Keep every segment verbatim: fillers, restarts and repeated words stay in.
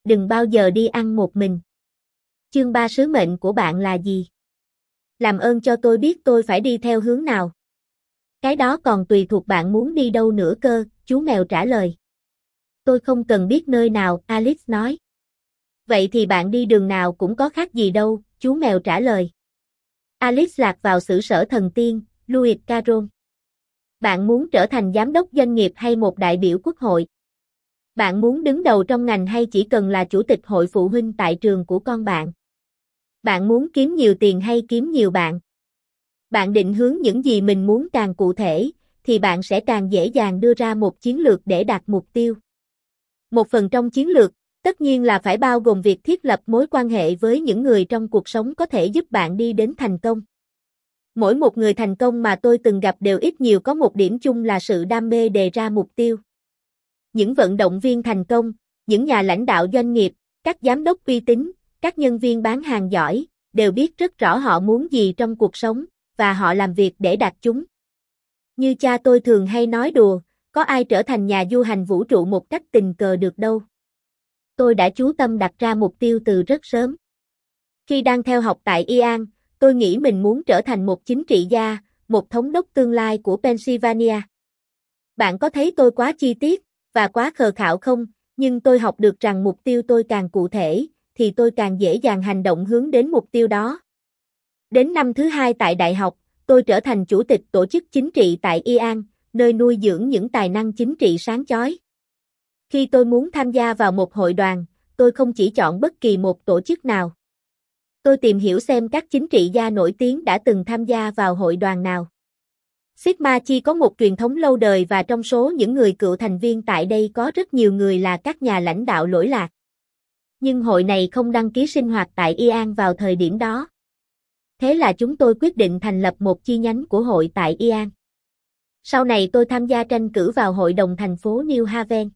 đừng bao giờ đi ăn một mình. Chương ba sứ mệnh của bạn là gì? Làm ơn cho tôi biết tôi phải đi theo hướng nào. Cái đó còn tùy thuộc bạn muốn đi đâu nữa cơ, chú mèo trả lời. Tôi không cần biết nơi nào, Alice nói. Vậy thì bạn đi đường nào cũng có khác gì đâu, chú mèo trả lời. Alice lạc vào xứ sở thần tiên, Louis Carroll. Bạn muốn trở thành giám đốc doanh nghiệp hay một đại biểu quốc hội? Bạn muốn đứng đầu trong ngành hay chỉ cần là chủ tịch hội phụ huynh tại trường của con bạn? Bạn muốn kiếm nhiều tiền hay kiếm nhiều bạn? Bạn định hướng những gì mình muốn càng cụ thể, thì bạn sẽ càng dễ dàng đưa ra một chiến lược để đạt mục tiêu. Một phần trong chiến lược, tất nhiên là phải bao gồm việc thiết lập mối quan hệ với những người trong cuộc sống có thể giúp bạn đi đến thành công. Mỗi một người thành công mà tôi từng gặp đều ít nhiều có một điểm chung là sự đam mê đề ra mục tiêu. Những vận động viên thành công, những nhà lãnh đạo doanh nghiệp, các giám đốc uy tín, các nhân viên bán hàng giỏi, đều biết rất rõ họ muốn gì trong cuộc sống, và họ làm việc để đạt chúng. Như cha tôi thường hay nói đùa, có ai trở thành nhà du hành vũ trụ một cách tình cờ được đâu. Tôi đã chú tâm đặt ra mục tiêu từ rất sớm. Khi đang theo học tại Ian, tôi nghĩ mình muốn trở thành một chính trị gia, một thống đốc tương lai của Pennsylvania. Bạn có thấy tôi quá chi tiết và quá khờ khạo không? Nhưng tôi học được rằng mục tiêu tôi càng cụ thể, thì tôi càng dễ dàng hành động hướng đến mục tiêu đó. Đến năm thứ hai tại đại học, tôi trở thành chủ tịch tổ chức chính trị tại Ian, nơi nuôi dưỡng những tài năng chính trị sáng chói. Khi tôi muốn tham gia vào một hội đoàn, tôi không chỉ chọn bất kỳ một tổ chức nào. Tôi tìm hiểu xem các chính trị gia nổi tiếng đã từng tham gia vào hội đoàn nào. Sigma Chi có một truyền thống lâu đời và trong số những người cựu thành viên tại đây có rất nhiều người là các nhà lãnh đạo lỗi lạc. Nhưng hội này không đăng ký sinh hoạt tại Ian vào thời điểm đó. Thế là chúng tôi quyết định thành lập một chi nhánh của hội tại Ian. Sau này tôi tham gia tranh cử vào hội đồng thành phố New Haven.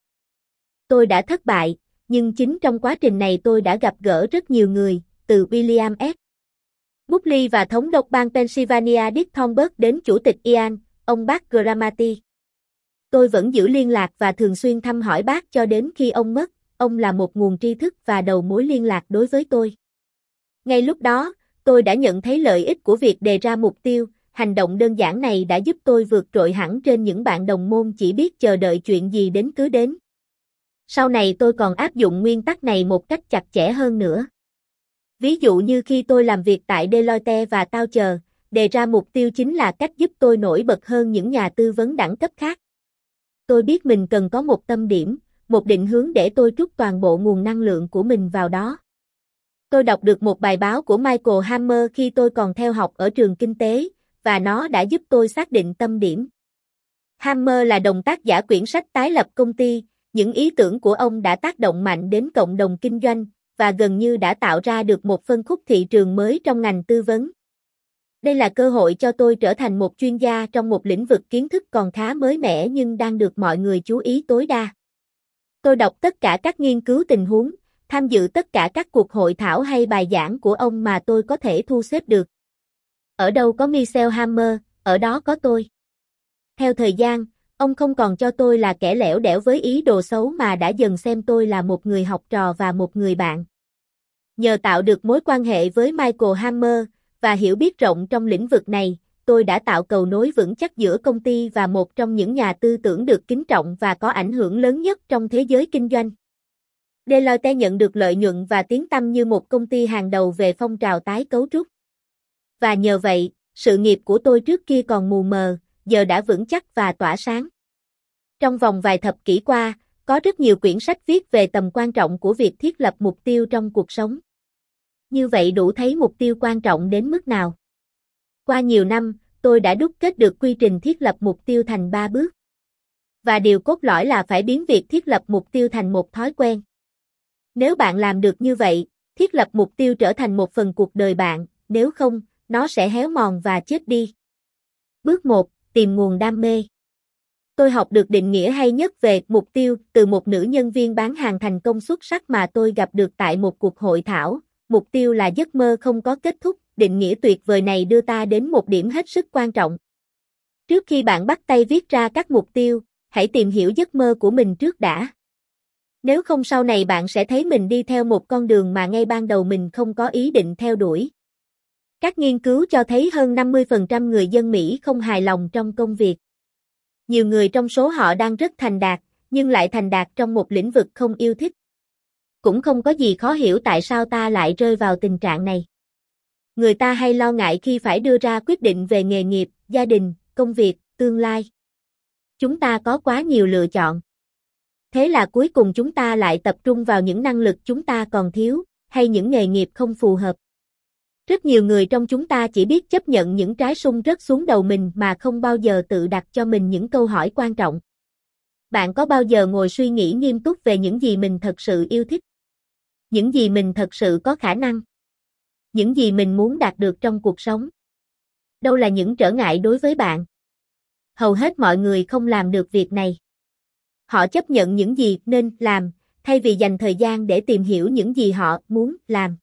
Tôi đã thất bại, nhưng chính trong quá trình này tôi đã gặp gỡ rất nhiều người, từ William S. Buckley và thống đốc bang Pennsylvania Dick Thornburg đến chủ tịch Ian, ông bác Gramati. Tôi vẫn giữ liên lạc và thường xuyên thăm hỏi bác cho đến khi ông mất, ông là một nguồn tri thức và đầu mối liên lạc đối với tôi. Ngay lúc đó, tôi đã nhận thấy lợi ích của việc đề ra mục tiêu, hành động đơn giản này đã giúp tôi vượt trội hẳn trên những bạn đồng môn chỉ biết chờ đợi chuyện gì đến cứ đến. Sau này tôi còn áp dụng nguyên tắc này một cách chặt chẽ hơn nữa. Ví dụ như khi tôi làm việc tại Deloitte và Toucher, đề ra mục tiêu chính là cách giúp tôi nổi bật hơn những nhà tư vấn đẳng cấp khác. Tôi biết mình cần có một tâm điểm, một định hướng để tôi trút toàn bộ nguồn năng lượng của mình vào đó. Tôi đọc được một bài báo của Michael Hammer khi tôi còn theo học ở trường kinh tế, và nó đã giúp tôi xác định tâm điểm. Hammer là đồng tác giả quyển sách Tái lập công ty, những ý tưởng của ông đã tác động mạnh đến cộng đồng kinh doanh, và gần như đã tạo ra được một phân khúc thị trường mới trong ngành tư vấn. Đây là cơ hội cho tôi trở thành một chuyên gia trong một lĩnh vực kiến thức còn khá mới mẻ nhưng đang được mọi người chú ý tối đa. Tôi đọc tất cả các nghiên cứu tình huống, tham dự tất cả các cuộc hội thảo hay bài giảng của ông mà tôi có thể thu xếp được. Ở đâu có Michelle Hammer, ở đó có tôi. Theo thời gian, ông không còn cho tôi là kẻ lẻo đẻo với ý đồ xấu mà đã dần xem tôi là một người học trò và một người bạn. Nhờ tạo được mối quan hệ với Michael Hammer và hiểu biết rộng trong lĩnh vực này, tôi đã tạo cầu nối vững chắc giữa công ty và một trong những nhà tư tưởng được kính trọng và có ảnh hưởng lớn nhất trong thế giới kinh doanh. Deloitte nhận được lợi nhuận và tiếng tăm như một công ty hàng đầu về phong trào tái cấu trúc. Và nhờ vậy, sự nghiệp của tôi trước kia còn mù mờ, giờ đã vững chắc và tỏa sáng. Trong vòng vài thập kỷ qua, có rất nhiều quyển sách viết về tầm quan trọng của việc thiết lập mục tiêu trong cuộc sống. Như vậy đủ thấy mục tiêu quan trọng đến mức nào. Qua nhiều năm, tôi đã đúc kết được quy trình thiết lập mục tiêu thành ba bước. Và điều cốt lõi là phải biến việc thiết lập mục tiêu thành một thói quen. Nếu bạn làm được như vậy, thiết lập mục tiêu trở thành một phần cuộc đời bạn, nếu không, nó sẽ héo mòn và chết đi. Bước một. Tìm nguồn đam mê. Tôi học được định nghĩa hay nhất về mục tiêu từ một nữ nhân viên bán hàng thành công xuất sắc mà tôi gặp được tại một cuộc hội thảo. Mục tiêu là giấc mơ không có kết thúc. Định nghĩa tuyệt vời này đưa ta đến một điểm hết sức quan trọng. Trước khi bạn bắt tay viết ra các mục tiêu, hãy tìm hiểu giấc mơ của mình trước đã. Nếu không sau này bạn sẽ thấy mình đi theo một con đường mà ngay ban đầu mình không có ý định theo đuổi. Các nghiên cứu cho thấy hơn năm mươi phần trăm người dân Mỹ không hài lòng trong công việc. Nhiều người trong số họ đang rất thành đạt, nhưng lại thành đạt trong một lĩnh vực không yêu thích. Cũng không có gì khó hiểu tại sao ta lại rơi vào tình trạng này. Người ta hay lo ngại khi phải đưa ra quyết định về nghề nghiệp, gia đình, công việc, tương lai. Chúng ta có quá nhiều lựa chọn. Thế là cuối cùng chúng ta lại tập trung vào những năng lực chúng ta còn thiếu, hay những nghề nghiệp không phù hợp. Rất nhiều người trong chúng ta chỉ biết chấp nhận những trái sung rớt xuống đầu mình mà không bao giờ tự đặt cho mình những câu hỏi quan trọng. Bạn có bao giờ ngồi suy nghĩ nghiêm túc về những gì mình thật sự yêu thích? Những gì mình thật sự có khả năng? Những gì mình muốn đạt được trong cuộc sống? Đâu là những trở ngại đối với bạn? Hầu hết mọi người không làm được việc này. Họ chấp nhận những gì nên làm, thay vì dành thời gian để tìm hiểu những gì họ muốn làm.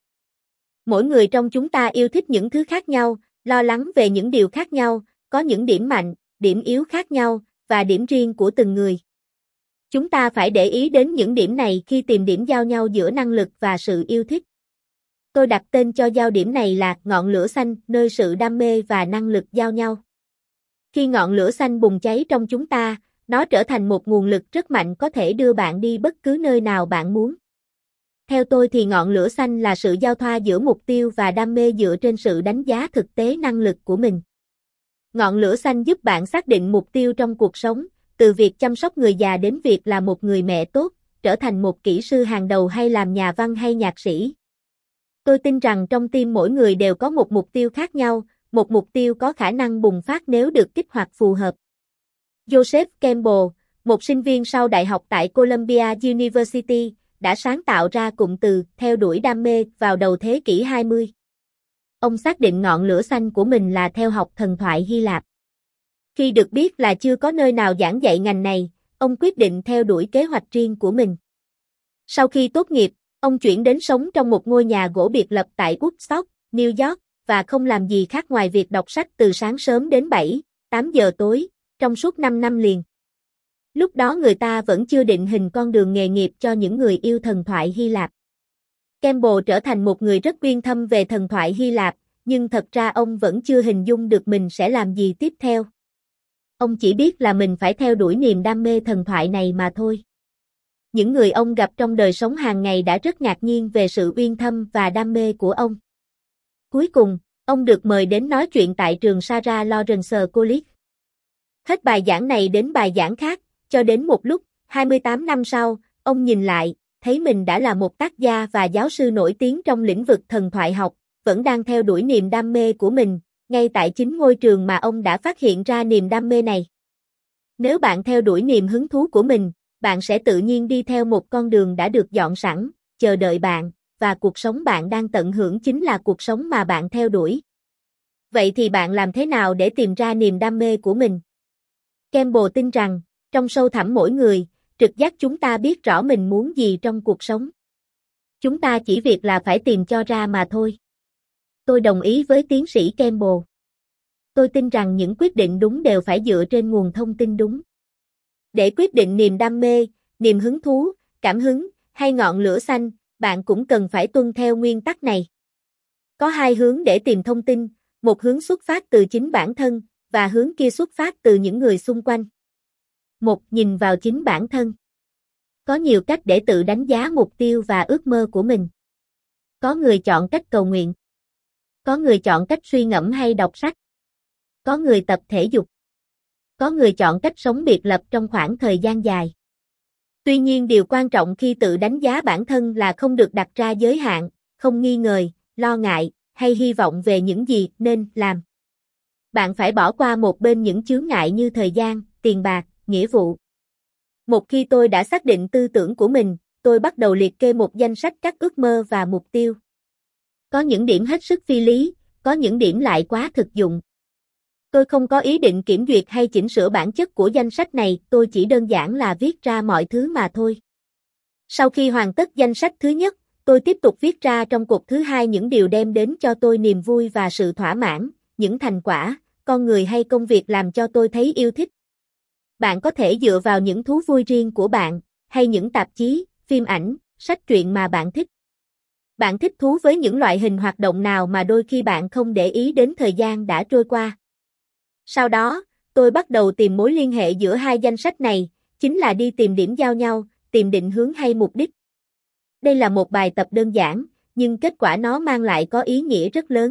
Mỗi người trong chúng ta yêu thích những thứ khác nhau, lo lắng về những điều khác nhau, có những điểm mạnh, điểm yếu khác nhau, và điểm riêng của từng người. Chúng ta phải để ý đến những điểm này khi tìm điểm giao nhau giữa năng lực và sự yêu thích. Tôi đặt tên cho giao điểm này là ngọn lửa xanh, nơi sự đam mê và năng lực giao nhau. Khi ngọn lửa xanh bùng cháy trong chúng ta, nó trở thành một nguồn lực rất mạnh có thể đưa bạn đi bất cứ nơi nào bạn muốn. Theo tôi thì ngọn lửa xanh là sự giao thoa giữa mục tiêu và đam mê dựa trên sự đánh giá thực tế năng lực của mình. Ngọn lửa xanh giúp bạn xác định mục tiêu trong cuộc sống, từ việc chăm sóc người già đến việc là một người mẹ tốt, trở thành một kỹ sư hàng đầu hay làm nhà văn hay nhạc sĩ. Tôi tin rằng trong tim mỗi người đều có một mục tiêu khác nhau, một mục tiêu có khả năng bùng phát nếu được kích hoạt phù hợp. Joseph Campbell, một sinh viên sau đại học tại Columbia University, đã sáng tạo ra cụm từ theo đuổi đam mê vào đầu thế kỷ hai mươi. Ông xác định ngọn lửa xanh của mình là theo học thần thoại Hy Lạp. Khi được biết là chưa có nơi nào giảng dạy ngành này, ông quyết định theo đuổi kế hoạch riêng của mình. Sau khi tốt nghiệp, ông chuyển đến sống trong một ngôi nhà gỗ biệt lập tại Woodstock, New York, và không làm gì khác ngoài việc đọc sách từ sáng sớm đến bảy, tám giờ tối, trong suốt năm năm liền. Lúc đó người ta vẫn chưa định hình con đường nghề nghiệp cho những người yêu thần thoại Hy Lạp. Campbell trở thành một người rất uyên thâm về thần thoại Hy Lạp, nhưng thật ra ông vẫn chưa hình dung được mình sẽ làm gì tiếp theo. Ông chỉ biết là mình phải theo đuổi niềm đam mê thần thoại này mà thôi. Những người ông gặp trong đời sống hàng ngày đã rất ngạc nhiên về sự uyên thâm và đam mê của ông. Cuối cùng, ông được mời đến nói chuyện tại trường Sarah Lawrence College. Hết bài giảng này đến bài giảng khác, cho đến một lúc, hai mươi tám năm sau, ông nhìn lại, thấy mình đã là một tác gia và giáo sư nổi tiếng trong lĩnh vực thần thoại học, vẫn đang theo đuổi niềm đam mê của mình, ngay tại chính ngôi trường mà ông đã phát hiện ra niềm đam mê này. Nếu bạn theo đuổi niềm hứng thú của mình, bạn sẽ tự nhiên đi theo một con đường đã được dọn sẵn, chờ đợi bạn, và cuộc sống bạn đang tận hưởng chính là cuộc sống mà bạn theo đuổi. Vậy thì bạn làm thế nào để tìm ra niềm đam mê của mình? Campbell tin rằng, trong sâu thẳm mỗi người, trực giác chúng ta biết rõ mình muốn gì trong cuộc sống. Chúng ta chỉ việc là phải tìm cho ra mà thôi. Tôi đồng ý với tiến sĩ Campbell. Tôi tin rằng những quyết định đúng đều phải dựa trên nguồn thông tin đúng. Để quyết định niềm đam mê, niềm hứng thú, cảm hứng, hay ngọn lửa xanh, bạn cũng cần phải tuân theo nguyên tắc này. Có hai hướng để tìm thông tin, một hướng xuất phát từ chính bản thân, và hướng kia xuất phát từ những người xung quanh. Một, nhìn vào chính bản thân. Có nhiều cách để tự đánh giá mục tiêu và ước mơ của mình. Có người chọn cách cầu nguyện. Có người chọn cách suy ngẫm hay đọc sách. Có người tập thể dục. Có người chọn cách sống biệt lập trong khoảng thời gian dài. Tuy nhiên điều quan trọng khi tự đánh giá bản thân là không được đặt ra giới hạn, không nghi ngờ, lo ngại, hay hy vọng về những gì nên làm. Bạn phải bỏ qua một bên những chướng ngại như thời gian, tiền bạc, nghĩa vụ. Một khi tôi đã xác định tư tưởng của mình, tôi bắt đầu liệt kê một danh sách các ước mơ và mục tiêu. Có những điểm hết sức phi lý, có những điểm lại quá thực dụng. Tôi không có ý định kiểm duyệt hay chỉnh sửa bản chất của danh sách này, tôi chỉ đơn giản là viết ra mọi thứ mà thôi. Sau khi hoàn tất danh sách thứ nhất, tôi tiếp tục viết ra trong cột thứ hai những điều đem đến cho tôi niềm vui và sự thỏa mãn, những thành quả, con người hay công việc làm cho tôi thấy yêu thích. Bạn có thể dựa vào những thú vui riêng của bạn, hay những tạp chí, phim ảnh, sách truyện mà bạn thích. Bạn thích thú với những loại hình hoạt động nào mà đôi khi bạn không để ý đến thời gian đã trôi qua. Sau đó, tôi bắt đầu tìm mối liên hệ giữa hai danh sách này, chính là đi tìm điểm giao nhau, tìm định hướng hay mục đích. Đây là một bài tập đơn giản, nhưng kết quả nó mang lại có ý nghĩa rất lớn.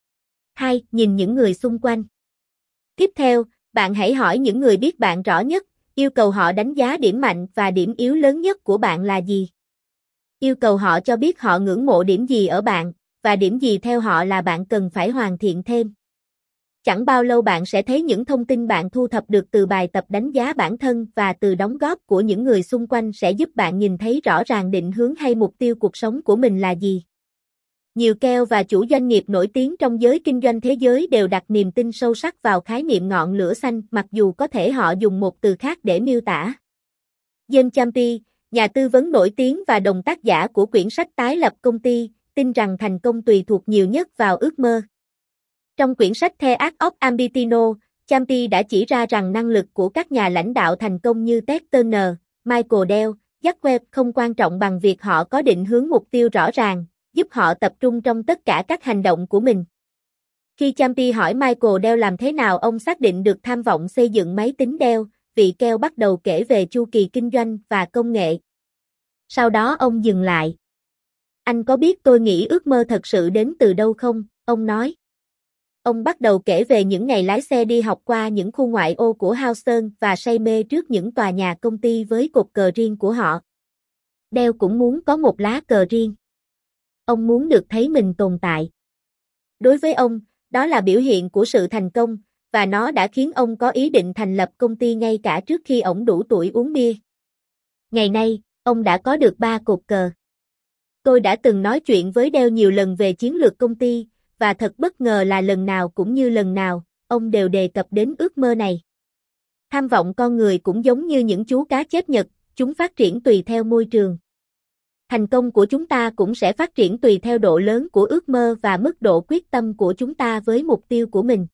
hai. Nhìn những người xung quanh. Tiếp theo, bạn hãy hỏi những người biết bạn rõ nhất, yêu cầu họ đánh giá điểm mạnh và điểm yếu lớn nhất của bạn là gì. Yêu cầu họ cho biết họ ngưỡng mộ điểm gì ở bạn, và điểm gì theo họ là bạn cần phải hoàn thiện thêm. Chẳng bao lâu bạn sẽ thấy những thông tin bạn thu thập được từ bài tập đánh giá bản thân và từ đóng góp của những người xung quanh sẽ giúp bạn nhìn thấy rõ ràng định hướng hay mục tiêu cuộc sống của mình là gì. Nhiều ca o lờ và chủ doanh nghiệp nổi tiếng trong giới kinh doanh thế giới đều đặt niềm tin sâu sắc vào khái niệm ngọn lửa xanh, mặc dù có thể họ dùng một từ khác để miêu tả. James Champy, nhà tư vấn nổi tiếng và đồng tác giả của quyển sách Tái lập công ty, tin rằng thành công tùy thuộc nhiều nhất vào ước mơ. Trong quyển sách The Art of Ambitino, Champy đã chỉ ra rằng năng lực của các nhà lãnh đạo thành công như Ted Turner, Michael Dell, Jack Welch không quan trọng bằng việc họ có định hướng mục tiêu rõ ràng, giúp họ tập trung trong tất cả các hành động của mình. Khi Champy hỏi Michael Dell làm thế nào ông xác định được tham vọng xây dựng máy tính Dell, vị ca o lờ bắt đầu kể về chu kỳ kinh doanh và công nghệ. Sau đó ông dừng lại. Anh có biết tôi nghĩ ước mơ thật sự đến từ đâu không? Ông nói. Ông bắt đầu kể về những ngày lái xe đi học qua những khu ngoại ô của Houston và say mê trước những tòa nhà công ty với cột cờ riêng của họ. Dell cũng muốn có một lá cờ riêng. Ông muốn được thấy mình tồn tại. Đối với ông, đó là biểu hiện của sự thành công, và nó đã khiến ông có ý định thành lập công ty ngay cả trước khi ông đủ tuổi uống bia. Ngày nay, ông đã có được ba cột cờ. Tôi đã từng nói chuyện với Dell nhiều lần về chiến lược công ty, và thật bất ngờ là lần nào cũng như lần nào, ông đều đề cập đến ước mơ này. Tham vọng con người cũng giống như những chú cá chép Nhật, chúng phát triển tùy theo môi trường. Thành công của chúng ta cũng sẽ phát triển tùy theo độ lớn của ước mơ và mức độ quyết tâm của chúng ta với mục tiêu của mình.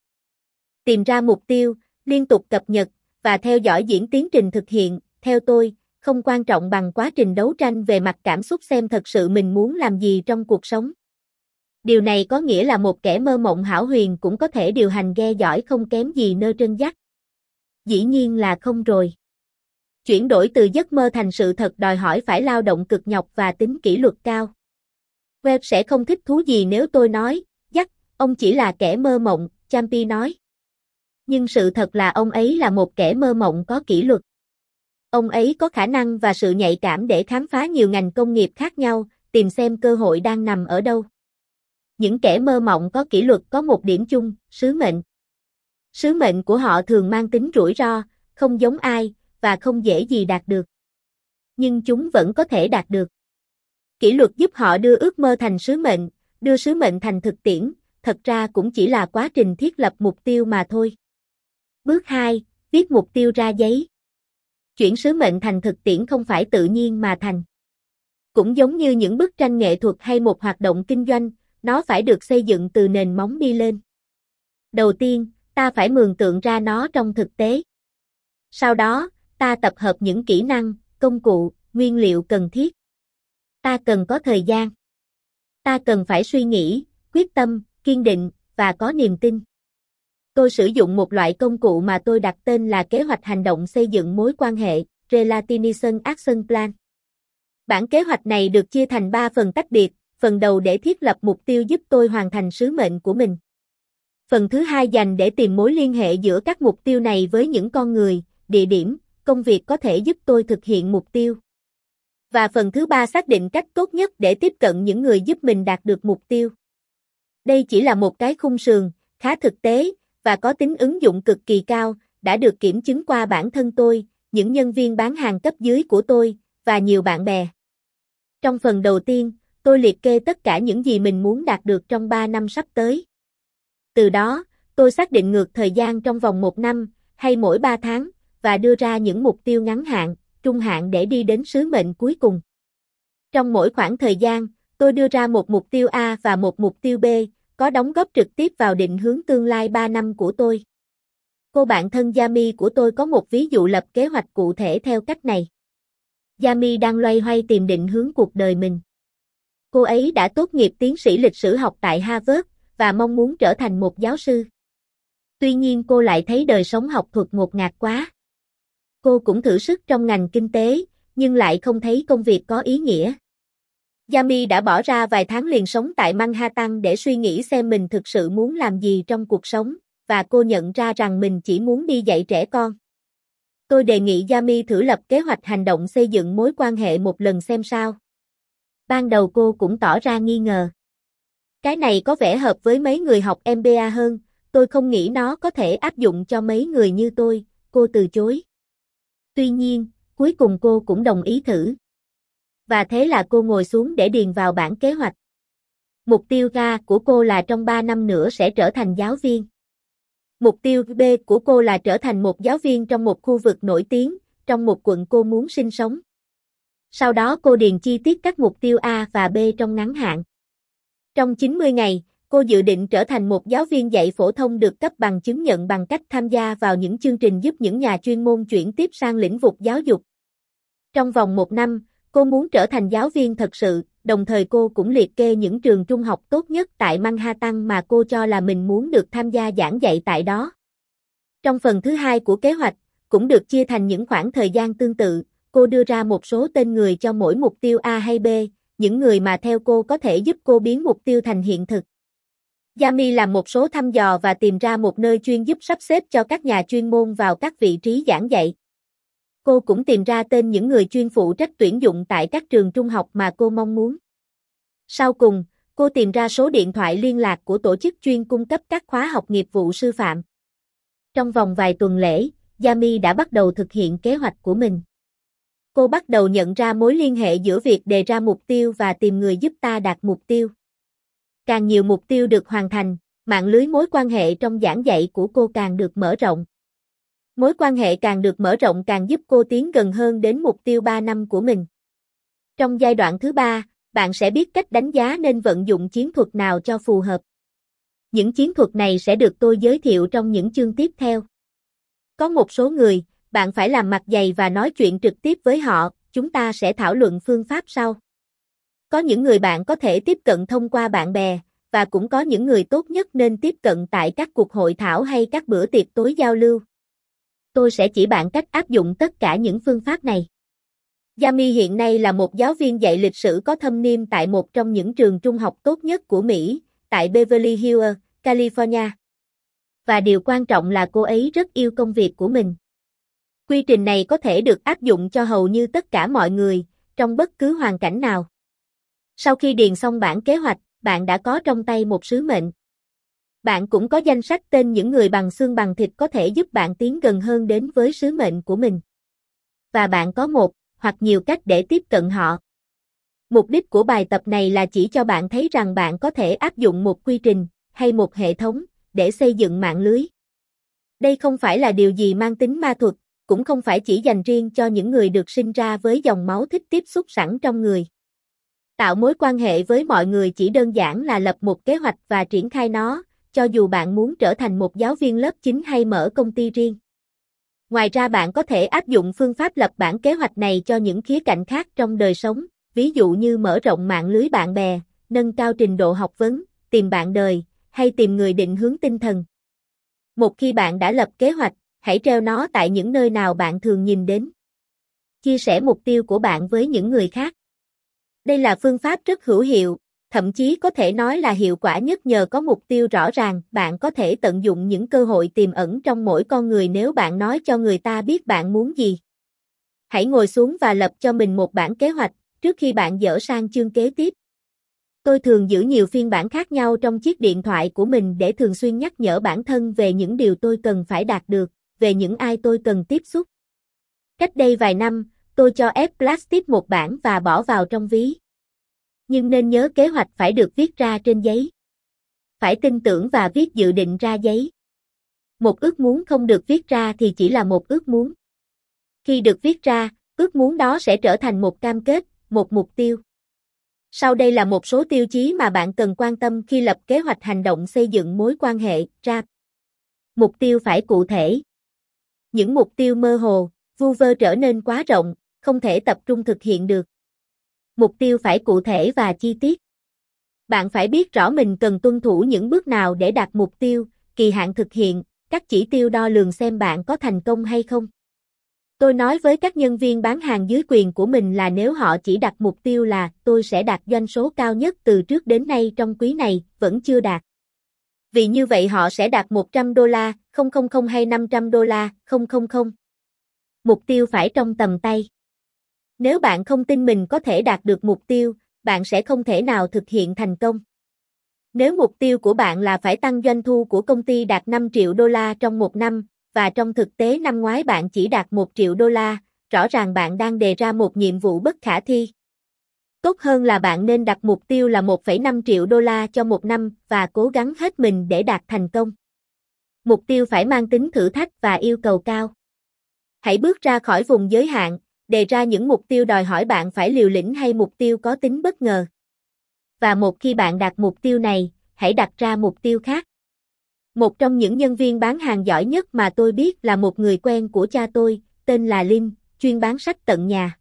Tìm ra mục tiêu, liên tục cập nhật, và theo dõi diễn tiến trình thực hiện, theo tôi, không quan trọng bằng quá trình đấu tranh về mặt cảm xúc xem thật sự mình muốn làm gì trong cuộc sống. Điều này có nghĩa là một kẻ mơ mộng hão huyền cũng có thể điều hành ghe giỏi không kém gì nơ trân dắt. Dĩ nhiên là không rồi. Chuyển đổi từ giấc mơ thành sự thật đòi hỏi phải lao động cực nhọc và tính kỷ luật cao. Webb sẽ không thích thú gì nếu tôi nói, dắt, ông chỉ là kẻ mơ mộng, Champy nói. Nhưng sự thật là ông ấy là một kẻ mơ mộng có kỷ luật. Ông ấy có khả năng và sự nhạy cảm để khám phá nhiều ngành công nghiệp khác nhau, tìm xem cơ hội đang nằm ở đâu. Những kẻ mơ mộng có kỷ luật có một điểm chung, sứ mệnh. Sứ mệnh của họ thường mang tính rủi ro, không giống ai, và không dễ gì đạt được. Nhưng chúng vẫn có thể đạt được. Kỷ luật giúp họ đưa ước mơ thành sứ mệnh, đưa sứ mệnh thành thực tiễn, thật ra cũng chỉ là quá trình thiết lập mục tiêu mà thôi. Bước hai, viết mục tiêu ra giấy. Chuyển sứ mệnh thành thực tiễn không phải tự nhiên mà thành. Cũng giống như những bức tranh nghệ thuật hay một hoạt động kinh doanh, nó phải được xây dựng từ nền móng đi lên. Đầu tiên, ta phải mường tượng ra nó trong thực tế. Sau đó, ta tập hợp những kỹ năng, công cụ, nguyên liệu cần thiết. Ta cần có thời gian. Ta cần phải suy nghĩ, quyết tâm, kiên định, và có niềm tin. Tôi sử dụng một loại công cụ mà tôi đặt tên là kế hoạch hành động xây dựng mối quan hệ, Relationship Action Plan. Bản kế hoạch này được chia thành ba phần tách biệt, phần đầu để thiết lập mục tiêu giúp tôi hoàn thành sứ mệnh của mình. Phần thứ hai dành để tìm mối liên hệ giữa các mục tiêu này với những con người, địa điểm, công việc có thể giúp tôi thực hiện mục tiêu. Và phần thứ ba xác định cách tốt nhất để tiếp cận những người giúp mình đạt được mục tiêu. Đây chỉ là một cái khung sườn, khá thực tế, và có tính ứng dụng cực kỳ cao, đã được kiểm chứng qua bản thân tôi, những nhân viên bán hàng cấp dưới của tôi, và nhiều bạn bè. Trong phần đầu tiên, tôi liệt kê tất cả những gì mình muốn đạt được trong ba năm sắp tới. Từ đó, tôi xác định ngược thời gian trong vòng một năm, hay mỗi ba tháng, và đưa ra những mục tiêu ngắn hạn, trung hạn để đi đến sứ mệnh cuối cùng. Trong mỗi khoảng thời gian, tôi đưa ra một mục tiêu A và một mục tiêu B, có đóng góp trực tiếp vào định hướng tương lai ba năm của tôi. Cô bạn thân Yami của tôi có một ví dụ lập kế hoạch cụ thể theo cách này. Yami đang loay hoay tìm định hướng cuộc đời mình. Cô ấy đã tốt nghiệp tiến sĩ lịch sử học tại Harvard và mong muốn trở thành một giáo sư. Tuy nhiên cô lại thấy đời sống học thuật ngột ngạt quá. Cô cũng thử sức trong ngành kinh tế, nhưng lại không thấy công việc có ý nghĩa. Yami đã bỏ ra vài tháng liền sống tại Manhattan để suy nghĩ xem mình thực sự muốn làm gì trong cuộc sống, và cô nhận ra rằng mình chỉ muốn đi dạy trẻ con. Tôi đề nghị Yami thử lập kế hoạch hành động xây dựng mối quan hệ một lần xem sao. Ban đầu cô cũng tỏ ra nghi ngờ. Cái này có vẻ hợp với mấy người học em bê a hơn, tôi không nghĩ nó có thể áp dụng cho mấy người như tôi, cô từ chối. Tuy nhiên, cuối cùng cô cũng đồng ý thử. Và thế là cô ngồi xuống để điền vào bản kế hoạch. Mục tiêu A của cô là trong ba năm nữa sẽ trở thành giáo viên. Mục tiêu B của cô là trở thành một giáo viên trong một khu vực nổi tiếng, trong một quận cô muốn sinh sống. Sau đó cô điền chi tiết các mục tiêu A và B trong ngắn hạn. Trong chín mươi ngày, cô dự định trở thành một giáo viên dạy phổ thông được cấp bằng chứng nhận bằng cách tham gia vào những chương trình giúp những nhà chuyên môn chuyển tiếp sang lĩnh vực giáo dục. Trong vòng một năm, cô muốn trở thành giáo viên thật sự, đồng thời cô cũng liệt kê những trường trung học tốt nhất tại Manhattan mà cô cho là mình muốn được tham gia giảng dạy tại đó. Trong phần thứ hai của kế hoạch, cũng được chia thành những khoảng thời gian tương tự, cô đưa ra một số tên người cho mỗi mục tiêu A hay B, những người mà theo cô có thể giúp cô biến mục tiêu thành hiện thực. Yami làm một số thăm dò và tìm ra một nơi chuyên giúp sắp xếp cho các nhà chuyên môn vào các vị trí giảng dạy. Cô cũng tìm ra tên những người chuyên phụ trách tuyển dụng tại các trường trung học mà cô mong muốn. Sau cùng, cô tìm ra số điện thoại liên lạc của tổ chức chuyên cung cấp các khóa học nghiệp vụ sư phạm. Trong vòng vài tuần lễ, Yami đã bắt đầu thực hiện kế hoạch của mình. Cô bắt đầu nhận ra mối liên hệ giữa việc đề ra mục tiêu và tìm người giúp ta đạt mục tiêu. Càng nhiều mục tiêu được hoàn thành, mạng lưới mối quan hệ trong giảng dạy của cô càng được mở rộng. Mối quan hệ càng được mở rộng càng giúp cô tiến gần hơn đến mục tiêu ba năm của mình. Trong giai đoạn thứ ba, bạn sẽ biết cách đánh giá nên vận dụng chiến thuật nào cho phù hợp. Những chiến thuật này sẽ được tôi giới thiệu trong những chương tiếp theo. Có một số người, bạn phải làm mặt dày và nói chuyện trực tiếp với họ, chúng ta sẽ thảo luận phương pháp sau. Có những người bạn có thể tiếp cận thông qua bạn bè, và cũng có những người tốt nhất nên tiếp cận tại các cuộc hội thảo hay các bữa tiệc tối giao lưu. Tôi sẽ chỉ bạn cách áp dụng tất cả những phương pháp này. Yami hiện nay là một giáo viên dạy lịch sử có thâm niên tại một trong những trường trung học tốt nhất của Mỹ, tại Beverly Hills, California. Và điều quan trọng là cô ấy rất yêu công việc của mình. Quy trình này có thể được áp dụng cho hầu như tất cả mọi người, trong bất cứ hoàn cảnh nào. Sau khi điền xong bản kế hoạch, bạn đã có trong tay một sứ mệnh. Bạn cũng có danh sách tên những người bằng xương bằng thịt có thể giúp bạn tiến gần hơn đến với sứ mệnh của mình. Và bạn có một, hoặc nhiều cách để tiếp cận họ. Mục đích của bài tập này là chỉ cho bạn thấy rằng bạn có thể áp dụng một quy trình, hay một hệ thống, để xây dựng mạng lưới. Đây không phải là điều gì mang tính ma thuật, cũng không phải chỉ dành riêng cho những người được sinh ra với dòng máu thích tiếp xúc sẵn trong người. Tạo mối quan hệ với mọi người chỉ đơn giản là lập một kế hoạch và triển khai nó, cho dù bạn muốn trở thành một giáo viên lớp chín hay mở công ty riêng. Ngoài ra bạn có thể áp dụng phương pháp lập bản kế hoạch này cho những khía cạnh khác trong đời sống, ví dụ như mở rộng mạng lưới bạn bè, nâng cao trình độ học vấn, tìm bạn đời, hay tìm người định hướng tinh thần. Một khi bạn đã lập kế hoạch, hãy treo nó tại những nơi nào bạn thường nhìn đến. Chia sẻ mục tiêu của bạn với những người khác. Đây là phương pháp rất hữu hiệu, thậm chí có thể nói là hiệu quả nhất nhờ có mục tiêu rõ ràng. Bạn có thể tận dụng những cơ hội tiềm ẩn trong mỗi con người nếu bạn nói cho người ta biết bạn muốn gì. Hãy ngồi xuống và lập cho mình một bản kế hoạch, trước khi bạn dở sang chương kế tiếp. Tôi thường giữ nhiều phiên bản khác nhau trong chiếc điện thoại của mình để thường xuyên nhắc nhở bản thân về những điều tôi cần phải đạt được, về những ai tôi cần tiếp xúc. Cách đây vài năm, tôi cho ép plastic một bản và bỏ vào trong ví. Nhưng nên nhớ kế hoạch phải được viết ra trên giấy. Phải tin tưởng và viết dự định ra giấy. Một ước muốn không được viết ra thì chỉ là một ước muốn. Khi được viết ra, ước muốn đó sẽ trở thành một cam kết, một mục tiêu. Sau đây là một số tiêu chí mà bạn cần quan tâm khi lập kế hoạch hành động xây dựng mối quan hệ, rap. Mục tiêu phải cụ thể. Những mục tiêu mơ hồ, vu vơ trở nên quá rộng, không thể tập trung thực hiện được. Mục tiêu phải cụ thể và chi tiết. Bạn phải biết rõ mình cần tuân thủ những bước nào để đạt mục tiêu, kỳ hạn thực hiện, các chỉ tiêu đo lường xem bạn có thành công hay không. Tôi nói với các nhân viên bán hàng dưới quyền của mình là nếu họ chỉ đặt mục tiêu là tôi sẽ đạt doanh số cao nhất từ trước đến nay trong quý này, vẫn chưa đạt. Vì như vậy họ sẽ đạt một trăm đô la, không không không hay năm trăm đô la, không không không. Mục tiêu phải trong tầm tay. Nếu bạn không tin mình có thể đạt được mục tiêu, bạn sẽ không thể nào thực hiện thành công. Nếu mục tiêu của bạn là phải tăng doanh thu của công ty đạt năm triệu đô la trong một năm, và trong thực tế năm ngoái bạn chỉ đạt một triệu đô la, rõ ràng bạn đang đề ra một nhiệm vụ bất khả thi. Tốt hơn là bạn nên đặt mục tiêu là một phẩy năm triệu đô la cho một năm và cố gắng hết mình để đạt thành công. Mục tiêu phải mang tính thử thách và yêu cầu cao. Hãy bước ra khỏi vùng giới hạn, đề ra những mục tiêu đòi hỏi bạn phải liều lĩnh hay mục tiêu có tính bất ngờ. Và một khi bạn đạt mục tiêu này, hãy đặt ra mục tiêu khác. Một trong những nhân viên bán hàng giỏi nhất mà tôi biết là một người quen của cha tôi, tên là Linh, chuyên bán sách tận nhà.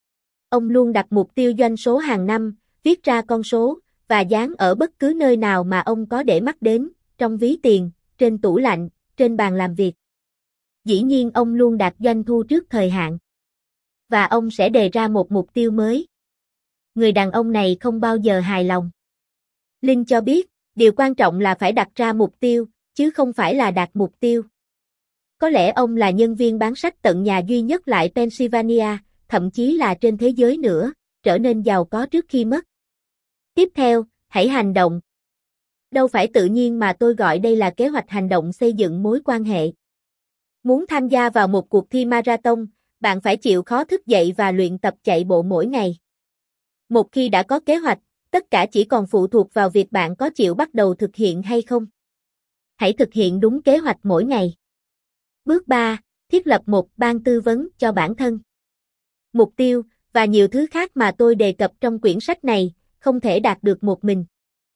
Ông luôn đặt mục tiêu doanh số hàng năm, viết ra con số, và dán ở bất cứ nơi nào mà ông có để mắt đến, trong ví tiền, trên tủ lạnh, trên bàn làm việc. Dĩ nhiên ông luôn đạt doanh thu trước thời hạn. Và ông sẽ đề ra một mục tiêu mới. Người đàn ông này không bao giờ hài lòng. Linh cho biết, điều quan trọng là phải đặt ra mục tiêu, chứ không phải là đạt mục tiêu. Có lẽ ông là nhân viên bán sách tận nhà duy nhất lại Pennsylvania, thậm chí là trên thế giới nữa, trở nên giàu có trước khi mất. Tiếp theo, hãy hành động. Đâu phải tự nhiên mà tôi gọi đây là kế hoạch hành động xây dựng mối quan hệ. Muốn tham gia vào một cuộc thi marathon, bạn phải chịu khó thức dậy và luyện tập chạy bộ mỗi ngày. Một khi đã có kế hoạch, tất cả chỉ còn phụ thuộc vào việc bạn có chịu bắt đầu thực hiện hay không. Hãy thực hiện đúng kế hoạch mỗi ngày. Bước ba. Thiết lập một ban tư vấn cho bản thân. Mục tiêu, và nhiều thứ khác mà tôi đề cập trong quyển sách này, không thể đạt được một mình.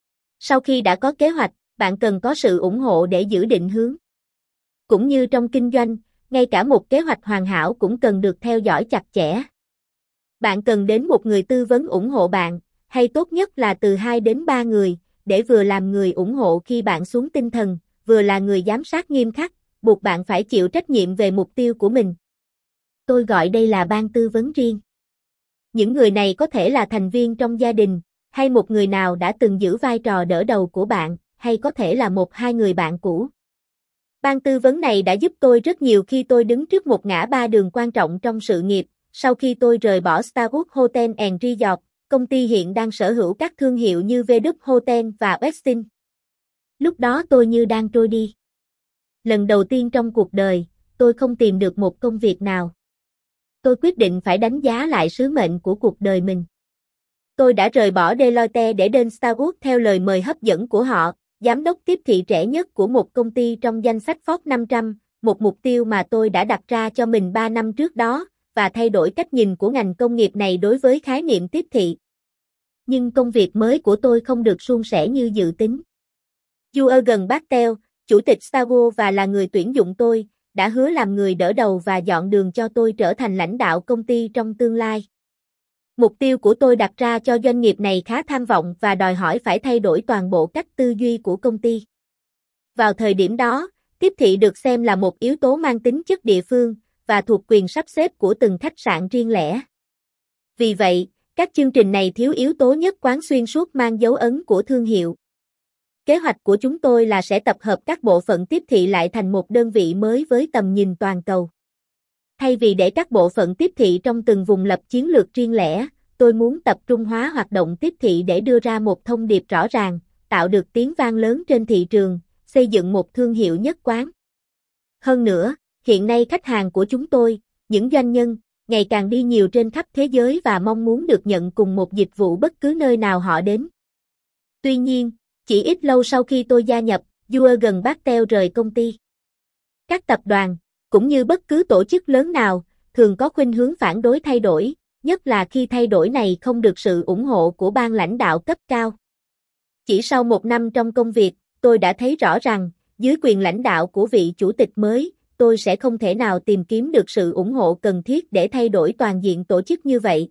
Sau khi đã có kế hoạch, bạn cần có sự ủng hộ để giữ định hướng. Cũng như trong kinh doanh, ngay cả một kế hoạch hoàn hảo cũng cần được theo dõi chặt chẽ. Bạn cần đến một người tư vấn ủng hộ bạn, hay tốt nhất là từ hai đến ba người, để vừa làm người ủng hộ khi bạn xuống tinh thần, vừa là người giám sát nghiêm khắc, buộc bạn phải chịu trách nhiệm về mục tiêu của mình. Tôi gọi đây là ban tư vấn riêng. Những người này có thể là thành viên trong gia đình, hay một người nào đã từng giữ vai trò đỡ đầu của bạn, hay có thể là một hai người bạn cũ. Ban tư vấn này đã giúp tôi rất nhiều khi tôi đứng trước một ngã ba đường quan trọng trong sự nghiệp. Sau khi tôi rời bỏ Starwood Hotel and Resort, công ty hiện đang sở hữu các thương hiệu như vê kép Hotel và Westin. Lúc đó tôi như đang trôi đi. Lần đầu tiên trong cuộc đời, tôi không tìm được một công việc nào. Tôi quyết định phải đánh giá lại sứ mệnh của cuộc đời mình. Tôi đã rời bỏ Deloitte để đến Starwood theo lời mời hấp dẫn của họ, giám đốc tiếp thị trẻ nhất của một công ty trong danh sách Forbes năm trăm, một mục tiêu mà tôi đã đặt ra cho mình ba năm trước đó, và thay đổi cách nhìn của ngành công nghiệp này đối với khái niệm tiếp thị. Nhưng công việc mới của tôi không được suôn sẻ như dự tính. Jürgen Bartel, chủ tịch Starwood và là người tuyển dụng tôi, đã hứa làm người đỡ đầu và dọn đường cho tôi trở thành lãnh đạo công ty trong tương lai. Mục tiêu của tôi đặt ra cho doanh nghiệp này khá tham vọng và đòi hỏi phải thay đổi toàn bộ cách tư duy của công ty. Vào thời điểm đó, tiếp thị được xem là một yếu tố mang tính chất địa phương, và thuộc quyền sắp xếp của từng khách sạn riêng lẻ. Vì vậy, các chương trình này thiếu yếu tố nhất quán xuyên suốt mang dấu ấn của thương hiệu. Kế hoạch của chúng tôi là sẽ tập hợp các bộ phận tiếp thị lại thành một đơn vị mới với tầm nhìn toàn cầu. Thay vì để các bộ phận tiếp thị trong từng vùng lập chiến lược riêng lẻ, tôi muốn tập trung hóa hoạt động tiếp thị để đưa ra một thông điệp rõ ràng, tạo được tiếng vang lớn trên thị trường, xây dựng một thương hiệu nhất quán. Hơn nữa, hiện nay khách hàng của chúng tôi, những doanh nhân, ngày càng đi nhiều trên khắp thế giới và mong muốn được nhận cùng một dịch vụ bất cứ nơi nào họ đến. Tuy nhiên, chỉ ít lâu sau khi tôi gia nhập, Jürgen Bartel rời công ty. Các tập đoàn, cũng như bất cứ tổ chức lớn nào, thường có khuynh hướng phản đối thay đổi, nhất là khi thay đổi này không được sự ủng hộ của ban lãnh đạo cấp cao. Chỉ sau một năm trong công việc, tôi đã thấy rõ rằng, dưới quyền lãnh đạo của vị chủ tịch mới, tôi sẽ không thể nào tìm kiếm được sự ủng hộ cần thiết để thay đổi toàn diện tổ chức như vậy.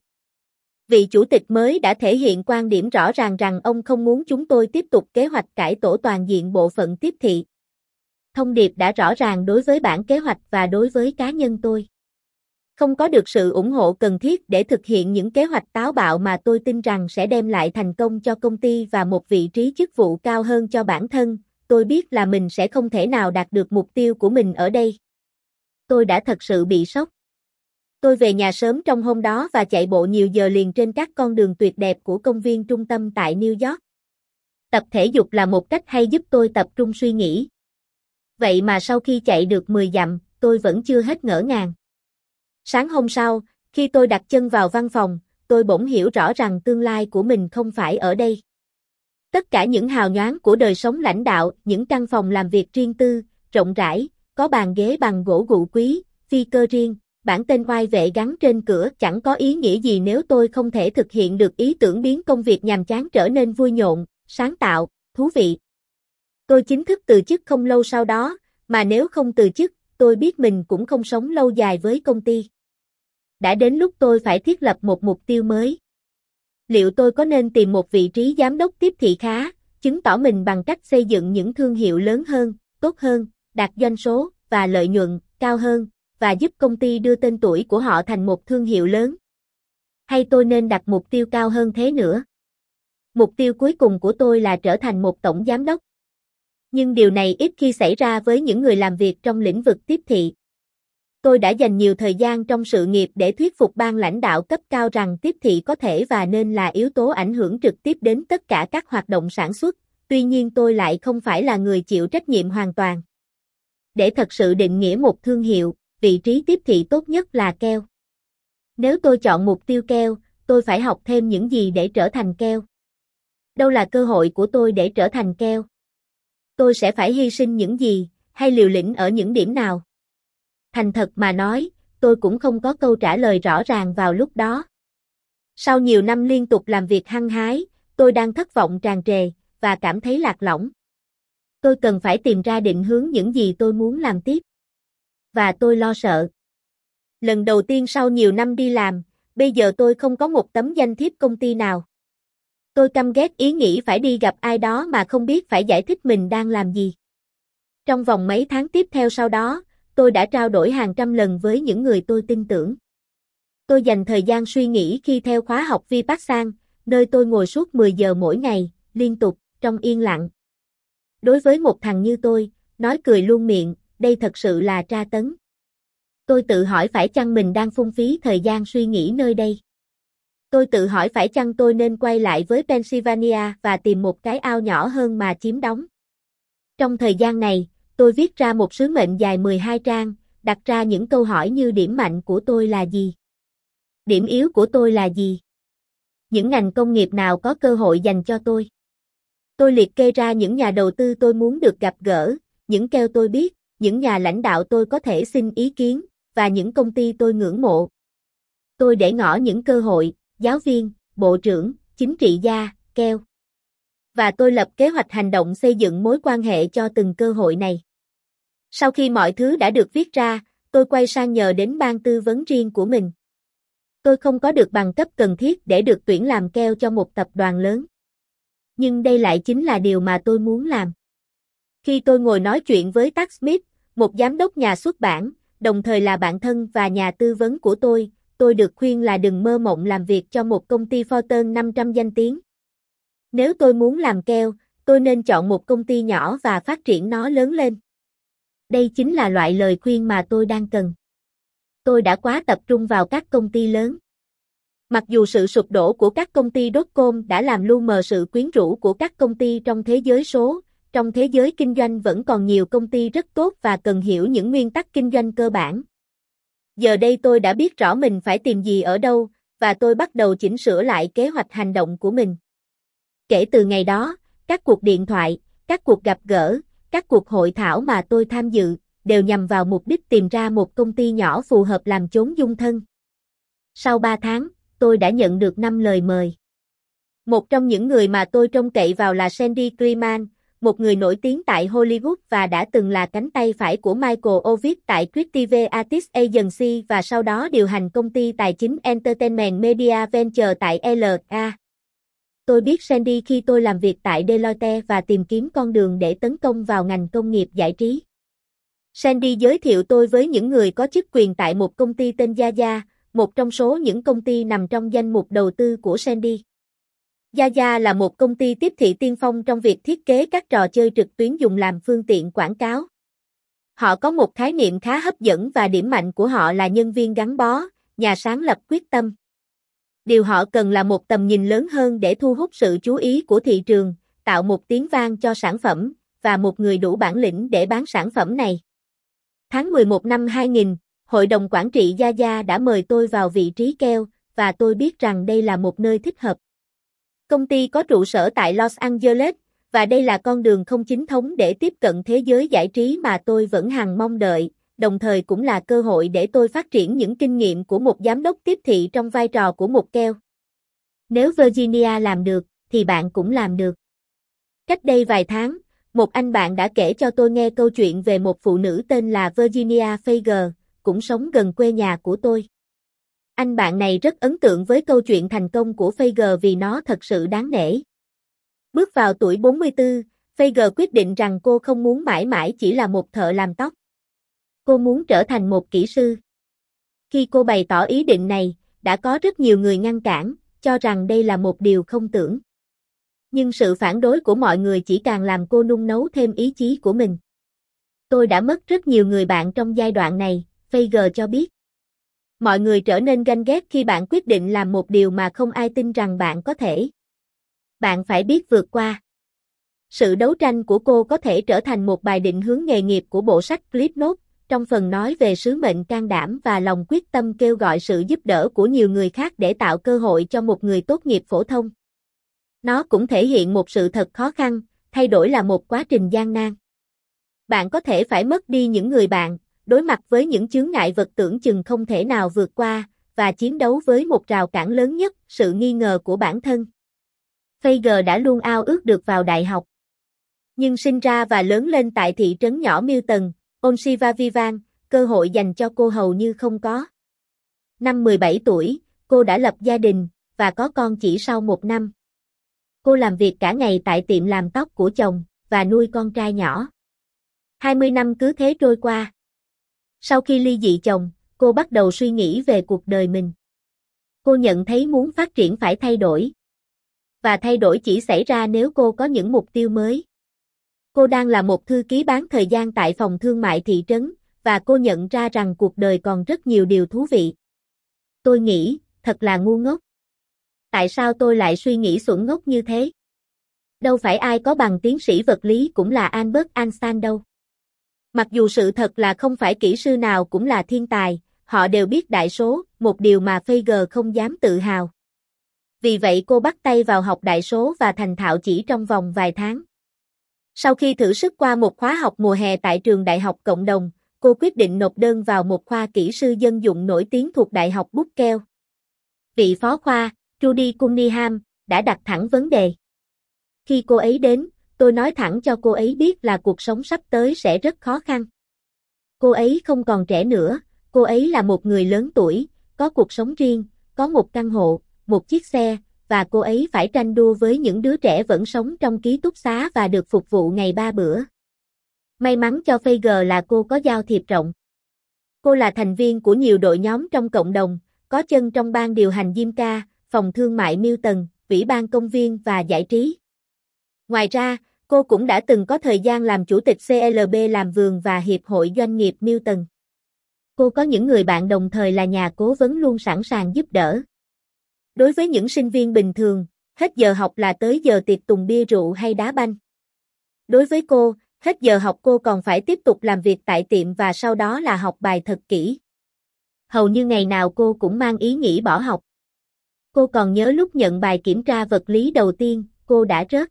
Vị chủ tịch mới đã thể hiện quan điểm rõ ràng rằng ông không muốn chúng tôi tiếp tục kế hoạch cải tổ toàn diện bộ phận tiếp thị. Thông điệp đã rõ ràng đối với bản kế hoạch và đối với cá nhân tôi. Không có được sự ủng hộ cần thiết để thực hiện những kế hoạch táo bạo mà tôi tin rằng sẽ đem lại thành công cho công ty và một vị trí chức vụ cao hơn cho bản thân, tôi biết là mình sẽ không thể nào đạt được mục tiêu của mình ở đây. Tôi đã thật sự bị sốc. Tôi về nhà sớm trong hôm đó và chạy bộ nhiều giờ liền trên các con đường tuyệt đẹp của công viên trung tâm tại New York. Tập thể dục là một cách hay giúp tôi tập trung suy nghĩ. Vậy mà sau khi chạy được mười dặm, tôi vẫn chưa hết ngỡ ngàng. Sáng hôm sau, khi tôi đặt chân vào văn phòng, tôi bỗng hiểu rõ rằng tương lai của mình không phải ở đây. Tất cả những hào nhoáng của đời sống lãnh đạo, những căn phòng làm việc riêng tư, rộng rãi, có bàn ghế bằng gỗ gụ quý, phi cơ riêng, bản tên oai vệ gắn trên cửa chẳng có ý nghĩa gì nếu tôi không thể thực hiện được ý tưởng biến công việc nhàm chán trở nên vui nhộn, sáng tạo, thú vị. Tôi chính thức từ chức không lâu sau đó, mà nếu không từ chức, tôi biết mình cũng không sống lâu dài với công ty. Đã đến lúc tôi phải thiết lập một mục tiêu mới. Liệu tôi có nên tìm một vị trí giám đốc tiếp thị khá, chứng tỏ mình bằng cách xây dựng những thương hiệu lớn hơn, tốt hơn, đạt doanh số và lợi nhuận cao hơn, và giúp công ty đưa tên tuổi của họ thành một thương hiệu lớn? Hay tôi nên đặt mục tiêu cao hơn thế nữa? Mục tiêu cuối cùng của tôi là trở thành một tổng giám đốc. Nhưng điều này ít khi xảy ra với những người làm việc trong lĩnh vực tiếp thị. Tôi đã dành nhiều thời gian trong sự nghiệp để thuyết phục ban lãnh đạo cấp cao rằng tiếp thị có thể và nên là yếu tố ảnh hưởng trực tiếp đến tất cả các hoạt động sản xuất, tuy nhiên tôi lại không phải là người chịu trách nhiệm hoàn toàn. Để thật sự định nghĩa một thương hiệu, vị trí tiếp thị tốt nhất là keo. Nếu tôi chọn mục tiêu keo, tôi phải học thêm những gì để trở thành keo? Đâu là cơ hội của tôi để trở thành keo? Tôi sẽ phải hy sinh những gì, hay liều lĩnh ở những điểm nào? Thành thật mà nói, tôi cũng không có câu trả lời rõ ràng vào lúc đó. Sau nhiều năm liên tục làm việc hăng hái, tôi đang thất vọng tràn trề, và cảm thấy lạc lõng. Tôi cần phải tìm ra định hướng những gì tôi muốn làm tiếp. Và tôi lo sợ. Lần đầu tiên sau nhiều năm đi làm, bây giờ tôi không có một tấm danh thiếp công ty nào. Tôi căm ghét ý nghĩ phải đi gặp ai đó mà không biết phải giải thích mình đang làm gì. Trong vòng mấy tháng tiếp theo sau đó, tôi đã trao đổi hàng trăm lần với những người tôi tin tưởng. Tôi dành thời gian suy nghĩ khi theo khóa học Vipassana, nơi tôi ngồi suốt mười giờ mỗi ngày, liên tục, trong yên lặng. Đối với một thằng như tôi, nói cười luôn miệng, đây thật sự là tra tấn. Tôi tự hỏi phải chăng mình đang phung phí thời gian suy nghĩ nơi đây. Tôi tự hỏi phải chăng tôi nên quay lại với Pennsylvania và tìm một cái ao nhỏ hơn mà chiếm đóng. Trong thời gian này, tôi viết ra một sứ mệnh dài mười hai trang, đặt ra những câu hỏi như điểm mạnh của tôi là gì? Điểm yếu của tôi là gì? Những ngành công nghiệp nào có cơ hội dành cho tôi? Tôi liệt kê ra những nhà đầu tư tôi muốn được gặp gỡ, những keo tôi biết, những nhà lãnh đạo tôi có thể xin ý kiến, và những công ty tôi ngưỡng mộ. Tôi để ngỏ những cơ hội, giáo viên, bộ trưởng, chính trị gia, keo. Và tôi lập kế hoạch hành động xây dựng mối quan hệ cho từng cơ hội này. Sau khi mọi thứ đã được viết ra, tôi quay sang nhờ đến ban tư vấn riêng của mình. Tôi không có được bằng cấp cần thiết để được tuyển làm keo cho một tập đoàn lớn. Nhưng đây lại chính là điều mà tôi muốn làm. Khi tôi ngồi nói chuyện với Tad Smith, một giám đốc nhà xuất bản, đồng thời là bạn thân và nhà tư vấn của tôi, tôi được khuyên là đừng mơ mộng làm việc cho một công ty Fortune năm trăm danh tiếng. Nếu tôi muốn làm keo, tôi nên chọn một công ty nhỏ và phát triển nó lớn lên. Đây chính là loại lời khuyên mà tôi đang cần. Tôi đã quá tập trung vào các công ty lớn. Mặc dù sự sụp đổ của các công ty dot-com đã làm lu mờ sự quyến rũ của các công ty trong thế giới số, trong thế giới kinh doanh vẫn còn nhiều công ty rất tốt và cần hiểu những nguyên tắc kinh doanh cơ bản. Giờ đây tôi đã biết rõ mình phải tìm gì ở đâu, và tôi bắt đầu chỉnh sửa lại kế hoạch hành động của mình. Kể từ ngày đó, các cuộc điện thoại, các cuộc gặp gỡ, các cuộc hội thảo mà tôi tham dự, đều nhằm vào mục đích tìm ra một công ty nhỏ phù hợp làm chốn dung thân. Sau ba tháng, tôi đã nhận được năm lời mời. Một trong những người mà tôi trông cậy vào là Sandy Freeman, một người nổi tiếng tại Hollywood và đã từng là cánh tay phải của Michael Ovitz tại Creative Artists Agency và sau đó điều hành công ty tài chính Entertainment Media Venture tại lờ a. Tôi biết Sandy khi tôi làm việc tại Deloitte và tìm kiếm con đường để tấn công vào ngành công nghiệp giải trí. Sandy giới thiệu tôi với những người có chức quyền tại một công ty tên Yaya, một trong số những công ty nằm trong danh mục đầu tư của Sandy. Yaya là một công ty tiếp thị tiên phong trong việc thiết kế các trò chơi trực tuyến dùng làm phương tiện quảng cáo. Họ có một khái niệm khá hấp dẫn và điểm mạnh của họ là nhân viên gắn bó, nhà sáng lập quyết tâm. Điều họ cần là một tầm nhìn lớn hơn để thu hút sự chú ý của thị trường, tạo một tiếng vang cho sản phẩm, và một người đủ bản lĩnh để bán sản phẩm này. Tháng mười một năm hai nghìn, Hội đồng Quản trị Yaya đã mời tôi vào vị trí keo, và tôi biết rằng đây là một nơi thích hợp. Công ty có trụ sở tại Los Angeles, và đây là con đường không chính thống để tiếp cận thế giới giải trí mà tôi vẫn hằng mong đợi, đồng thời cũng là cơ hội để tôi phát triển những kinh nghiệm của một giám đốc tiếp thị trong vai trò của một keo. Nếu Virginia làm được, thì bạn cũng làm được. Cách đây vài tháng, một anh bạn đã kể cho tôi nghe câu chuyện về một phụ nữ tên là Virginia Fager, cũng sống gần quê nhà của tôi. Anh bạn này rất ấn tượng với câu chuyện thành công của Fager vì nó thật sự đáng nể. Bước vào tuổi bốn mươi tư, Fager quyết định rằng cô không muốn mãi mãi chỉ là một thợ làm tóc. Cô muốn trở thành một kỹ sư. Khi cô bày tỏ ý định này, đã có rất nhiều người ngăn cản, cho rằng đây là một điều không tưởng. Nhưng sự phản đối của mọi người chỉ càng làm cô nung nấu thêm ý chí của mình. Tôi đã mất rất nhiều người bạn trong giai đoạn này, Fager cho biết. Mọi người trở nên ganh ghét khi bạn quyết định làm một điều mà không ai tin rằng bạn có thể. Bạn phải biết vượt qua. Sự đấu tranh của cô có thể trở thành một bài định hướng nghề nghiệp của bộ sách Cliff Notes, trong phần nói về sứ mệnh can đảm và lòng quyết tâm kêu gọi sự giúp đỡ của nhiều người khác để tạo cơ hội cho một người tốt nghiệp phổ thông. Nó cũng thể hiện một sự thật khó khăn, thay đổi là một quá trình gian nan. Bạn có thể phải mất đi những người bạn, đối mặt với những chướng ngại vật tưởng chừng không thể nào vượt qua, và chiến đấu với một rào cản lớn nhất, sự nghi ngờ của bản thân. Fager đã luôn ao ước được vào đại học. Nhưng sinh ra và lớn lên tại thị trấn nhỏ Milton, Ontario, cơ hội dành cho cô hầu như không có. Năm mười bảy tuổi, cô đã lập gia đình, và có con chỉ sau một năm. Cô làm việc cả ngày tại tiệm làm tóc của chồng, và nuôi con trai nhỏ. hai mươi năm cứ thế trôi qua. Sau khi ly dị chồng, cô bắt đầu suy nghĩ về cuộc đời mình. Cô nhận thấy muốn phát triển phải thay đổi. Và thay đổi chỉ xảy ra nếu cô có những mục tiêu mới. Cô đang là một thư ký bán thời gian tại phòng thương mại thị trấn, và cô nhận ra rằng cuộc đời còn rất nhiều điều thú vị. Tôi nghĩ, thật là ngu ngốc. Tại sao tôi lại suy nghĩ xuẩn ngốc như thế? Đâu phải ai có bằng tiến sĩ vật lý cũng là Albert Einstein đâu. Mặc dù sự thật là không phải kỹ sư nào cũng là thiên tài, họ đều biết đại số, một điều mà Fager không dám tự hào. Vì vậy cô bắt tay vào học đại số và thành thạo chỉ trong vòng vài tháng. Sau khi thử sức qua một khóa học mùa hè tại trường đại học cộng đồng, cô quyết định nộp đơn vào một khoa kỹ sư dân dụng nổi tiếng thuộc Đại học Buckell. Vị phó khoa, Judy Cunningham, đã đặt thẳng vấn đề. Khi cô ấy đến, tôi nói thẳng cho cô ấy biết là cuộc sống sắp tới sẽ rất khó khăn. Cô ấy không còn trẻ nữa, cô ấy là một người lớn tuổi, có cuộc sống riêng, có một căn hộ, một chiếc xe, và cô ấy phải tranh đua với những đứa trẻ vẫn sống trong ký túc xá và được phục vụ ngày ba bữa. May mắn cho Fager là cô có giao thiệp rộng. Cô là thành viên của nhiều đội nhóm trong cộng đồng, có chân trong ban điều hành Zimca, phòng thương mại Milton, ủy ban công viên và giải trí. Ngoài ra, cô cũng đã từng có thời gian làm chủ tịch xê lờ bê làm vườn và Hiệp hội Doanh nghiệp Milton. Cô có những người bạn đồng thời là nhà cố vấn luôn sẵn sàng giúp đỡ. Đối với những sinh viên bình thường, hết giờ học là tới giờ tiệc tùng bia rượu hay đá banh. Đối với cô, hết giờ học cô còn phải tiếp tục làm việc tại tiệm và sau đó là học bài thật kỹ. Hầu như ngày nào cô cũng mang ý nghĩ bỏ học. Cô còn nhớ lúc nhận bài kiểm tra vật lý đầu tiên, cô đã rớt.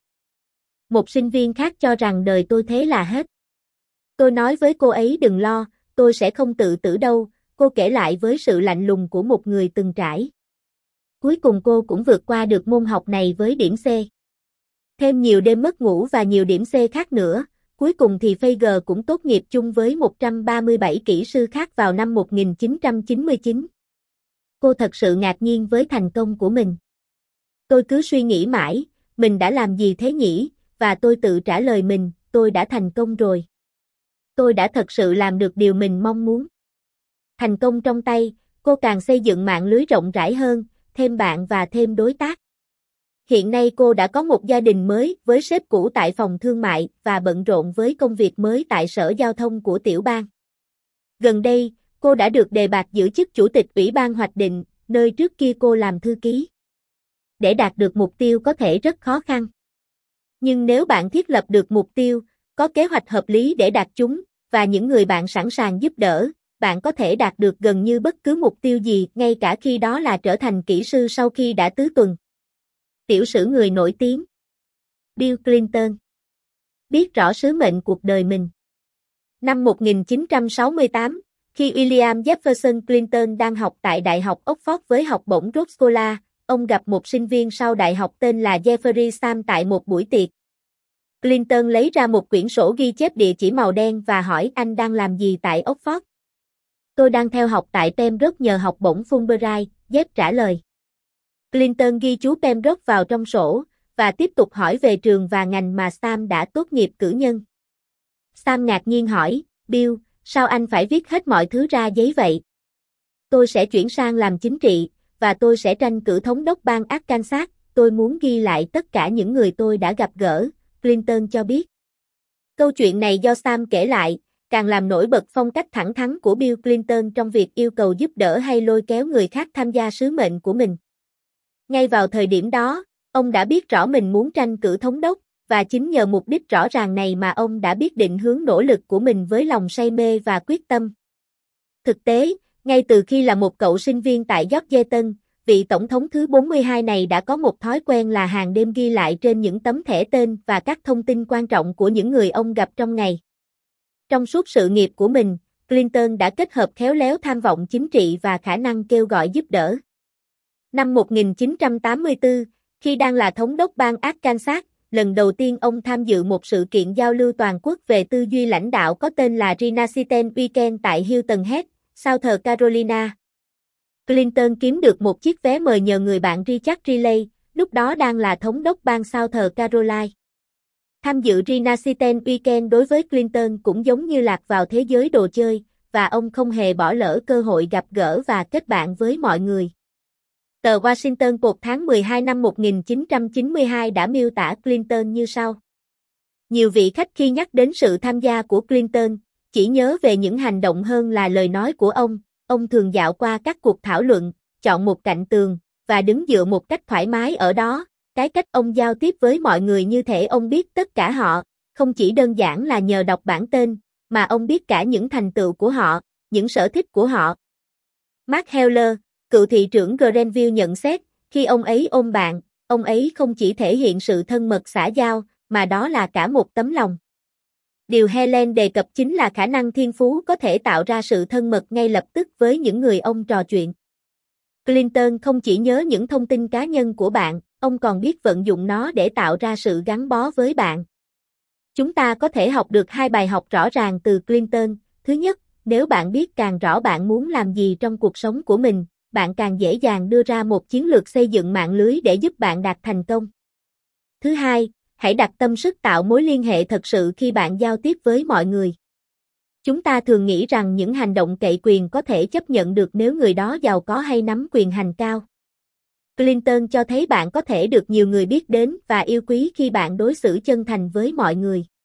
Một sinh viên khác cho rằng đời tôi thế là hết. Tôi nói với cô ấy đừng lo, tôi sẽ không tự tử đâu, cô kể lại với sự lạnh lùng của một người từng trải. Cuối cùng cô cũng vượt qua được môn học này với điểm C. Thêm nhiều đêm mất ngủ và nhiều điểm C khác nữa, cuối cùng thì Fager cũng tốt nghiệp chung với một trăm ba mươi bảy kỹ sư khác vào năm một nghìn chín trăm chín mươi chín. Cô thật sự ngạc nhiên với thành công của mình. Tôi cứ suy nghĩ mãi, mình đã làm gì thế nhỉ, và tôi tự trả lời mình, tôi đã thành công rồi. Tôi đã thật sự làm được điều mình mong muốn. Thành công trong tay, cô càng xây dựng mạng lưới rộng rãi hơn, thêm bạn và thêm đối tác. Hiện nay cô đã có một gia đình mới với sếp cũ tại phòng thương mại và bận rộn với công việc mới tại Sở Giao thông của tiểu bang. Gần đây, cô đã được đề bạt giữ chức chủ tịch Ủy ban Hoạch định, nơi trước kia cô làm thư ký. Để đạt được mục tiêu có thể rất khó khăn. Nhưng nếu bạn thiết lập được mục tiêu, có kế hoạch hợp lý để đạt chúng, và những người bạn sẵn sàng giúp đỡ, bạn có thể đạt được gần như bất cứ mục tiêu gì, ngay cả khi đó là trở thành kỹ sư sau khi đã tứ tuần. Tiểu sử người nổi tiếng Bill Clinton biết rõ sứ mệnh cuộc đời mình. Năm một nghìn chín trăm sáu mươi tám, khi William Jefferson Clinton đang học tại Đại học Oxford với học bổng Rhodes Scholar, ông gặp một sinh viên sau đại học tên là Jeffrey Sam tại một buổi tiệc. Clinton lấy ra một quyển sổ ghi chép địa chỉ màu đen và hỏi anh đang làm gì tại Oxford. Tôi đang theo học tại Pembroke nhờ học bổng Fulbright, Jeff trả lời. Clinton ghi chú Pembroke vào trong sổ, và tiếp tục hỏi về trường và ngành mà Sam đã tốt nghiệp cử nhân. Sam ngạc nhiên hỏi, Bill, sao anh phải viết hết mọi thứ ra giấy vậy? Tôi sẽ chuyển sang làm chính trị, và tôi sẽ tranh cử thống đốc bang Arkansas, tôi muốn ghi lại tất cả những người tôi đã gặp gỡ, Clinton cho biết. Câu chuyện này do Sam kể lại, càng làm nổi bật phong cách thẳng thắn của Bill Clinton trong việc yêu cầu giúp đỡ hay lôi kéo người khác tham gia sứ mệnh của mình. Ngay vào thời điểm đó, ông đã biết rõ mình muốn tranh cử thống đốc, và chính nhờ mục đích rõ ràng này mà ông đã biết định hướng nỗ lực của mình với lòng say mê và quyết tâm. Thực tế, ngay từ khi là một cậu sinh viên tại Georgetown, vị tổng thống thứ bốn mươi hai này đã có một thói quen là hàng đêm ghi lại trên những tấm thẻ tên và các thông tin quan trọng của những người ông gặp trong ngày. Trong suốt sự nghiệp của mình, Clinton đã kết hợp khéo léo tham vọng chính trị và khả năng kêu gọi giúp đỡ. Năm một nghìn chín trăm tám mươi tư, khi đang là thống đốc bang Arkansas, lần đầu tiên ông tham dự một sự kiện giao lưu toàn quốc về tư duy lãnh đạo có tên là Renaissance Weekend tại Hilton Head, South Carolina. Clinton kiếm được một chiếc vé mời nhờ người bạn Richard Riley, lúc đó đang là thống đốc bang South Carolina. Tham dự Renaissance Weekend đối với Clinton cũng giống như lạc vào thế giới đồ chơi, và ông không hề bỏ lỡ cơ hội gặp gỡ và kết bạn với mọi người. Tờ Washington Post tháng mười hai năm một nghìn chín trăm chín mươi hai đã miêu tả Clinton như sau. Nhiều vị khách khi nhắc đến sự tham gia của Clinton, chỉ nhớ về những hành động hơn là lời nói của ông. Ông thường dạo qua các cuộc thảo luận, chọn một cạnh tường, và đứng dựa một cách thoải mái ở đó. Cái cách ông giao tiếp với mọi người như thể ông biết tất cả họ, không chỉ đơn giản là nhờ đọc bản tên, mà ông biết cả những thành tựu của họ, những sở thích của họ. Mark Heller, cựu thị trưởng Greenville nhận xét, khi ông ấy ôm bạn, ông ấy không chỉ thể hiện sự thân mật xã giao, mà đó là cả một tấm lòng. Điều Helen đề cập chính là khả năng thiên phú có thể tạo ra sự thân mật ngay lập tức với những người ông trò chuyện. Clinton không chỉ nhớ những thông tin cá nhân của bạn, ông còn biết vận dụng nó để tạo ra sự gắn bó với bạn. Chúng ta có thể học được hai bài học rõ ràng từ Clinton. Thứ nhất, nếu bạn biết càng rõ bạn muốn làm gì trong cuộc sống của mình, bạn càng dễ dàng đưa ra một chiến lược xây dựng mạng lưới để giúp bạn đạt thành công. Thứ hai, hãy đặt tâm sức tạo mối liên hệ thật sự khi bạn giao tiếp với mọi người. Chúng ta thường nghĩ rằng những hành động cậy quyền có thể chấp nhận được nếu người đó giàu có hay nắm quyền hành cao. Clinton cho thấy bạn có thể được nhiều người biết đến và yêu quý khi bạn đối xử chân thành với mọi người.